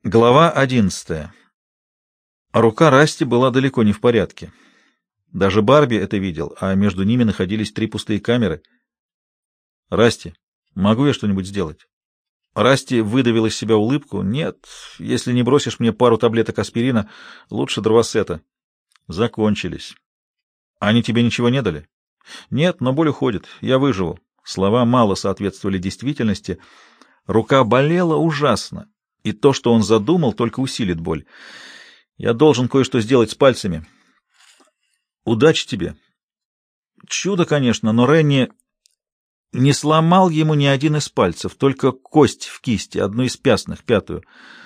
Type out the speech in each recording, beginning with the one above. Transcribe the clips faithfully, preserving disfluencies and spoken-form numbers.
Глава одиннадцатая. Рука Расти была далеко не в порядке. Даже Барби это видел, а между ними находились три пустые камеры. «Расти, могу я что-нибудь сделать?» Расти выдавил из себя улыбку. «Нет, если не бросишь мне пару таблеток аспирина, лучше Дровосета». «Закончились». «Они тебе ничего не дали?» «Нет, но боль уходит. Я выживу». Слова мало соответствовали действительности. Рука болела ужасно. И то, что он задумал, только усилит боль. Я должен кое-что сделать с пальцами. Удачи тебе. Чудо, конечно, но Ренни не сломал ему ни один из пальцев, только кость в кисти, одну из пястных, пятую.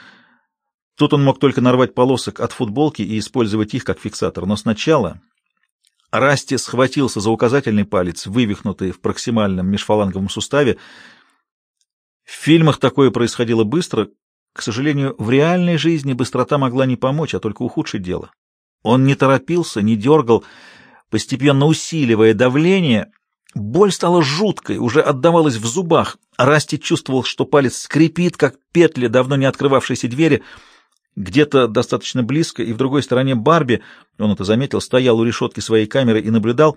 Тут он мог только нарвать полосок от футболки и использовать их как фиксатор. Но сначала Расти схватился за указательный палец, вывихнутый в проксимальном межфаланговом суставе. В фильмах такое происходило быстро. К сожалению, в реальной жизни быстрота могла не помочь, а только ухудшить дело. Он не торопился, не дергал, постепенно усиливая давление. Боль стала жуткой, уже отдавалась в зубах. Расти чувствовал, что палец скрипит, как петли давно не открывавшейся двери. Где-то достаточно близко и в другой стороне Барби, он это заметил, стоял у решетки своей камеры и наблюдал.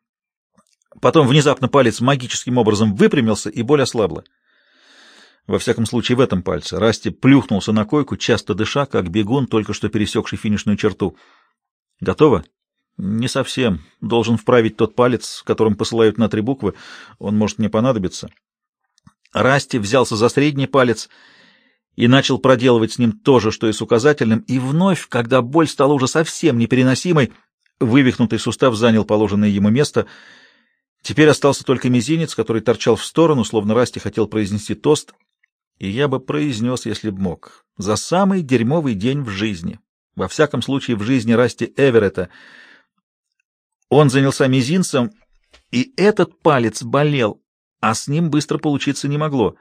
Потом внезапно палец магическим образом выпрямился, и боль ослабла. Во всяком случае, в этом пальце. Расти плюхнулся на койку, часто дыша, как бегун, только что пересекший финишную черту. «Готово?» «Не совсем. Должен вправить тот палец, которым посылают на три буквы. Он может мне понадобиться». Расти взялся за средний палец и начал проделывать с ним то же, что и с указательным, и вновь, когда боль стала уже совсем непереносимой, вывихнутый сустав занял положенное ему место. Теперь остался только мизинец, который торчал в сторону, словно Расти хотел произнести тост. И я бы произнес, если б мог, за самый дерьмовый день в жизни. Во всяком случае, в жизни Расти Эверетта. Он занялся мизинцем, и этот палец болел, а с ним быстро получиться не могло.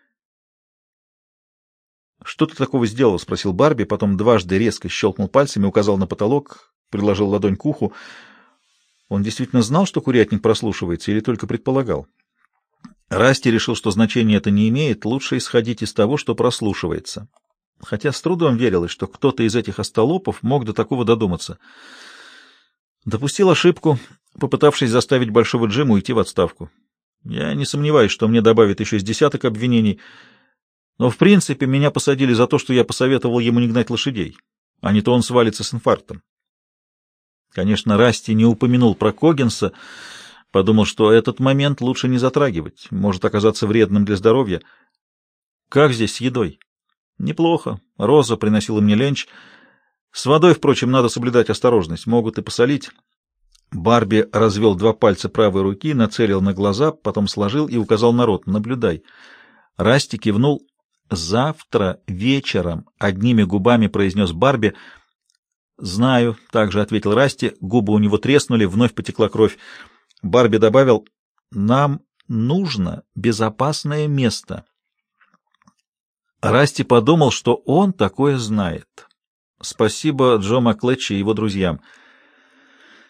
«Что ты такого сделал?» — спросил Барби, потом дважды резко щелкнул пальцами, указал на потолок, приложил ладонь к уху. Он действительно знал, что курятник прослушивается, или только предполагал? Расти решил, что значения это не имеет, лучше исходить из того, что прослушивается. Хотя с трудом верилось, что кто-то из этих остолопов мог до такого додуматься. Допустил ошибку, попытавшись заставить Большого Джима уйти в отставку. Я не сомневаюсь, что мне добавят еще с десяток обвинений, но в принципе меня посадили за то, что я посоветовал ему не гнать лошадей, а не то он свалится с инфарктом. Конечно, Расти не упомянул про Коггинса, подумал, что этот момент лучше не затрагивать, может оказаться вредным для здоровья. Как здесь с едой? Неплохо. Роза приносила мне ленч. С водой, впрочем, надо соблюдать осторожность, могут и посолить. Барби развел два пальца правой руки, нацелил на глаза, потом сложил и указал на рот. Наблюдай. Расти кивнул. «Завтра вечером», — одними губами произнес Барби. «Знаю», — также ответил Расти. Губы у него треснули, вновь потекла кровь. Барби добавил: «Нам нужно безопасное место». Расти подумал, что он такое знает. Спасибо Джо Маклетчи и его друзьям.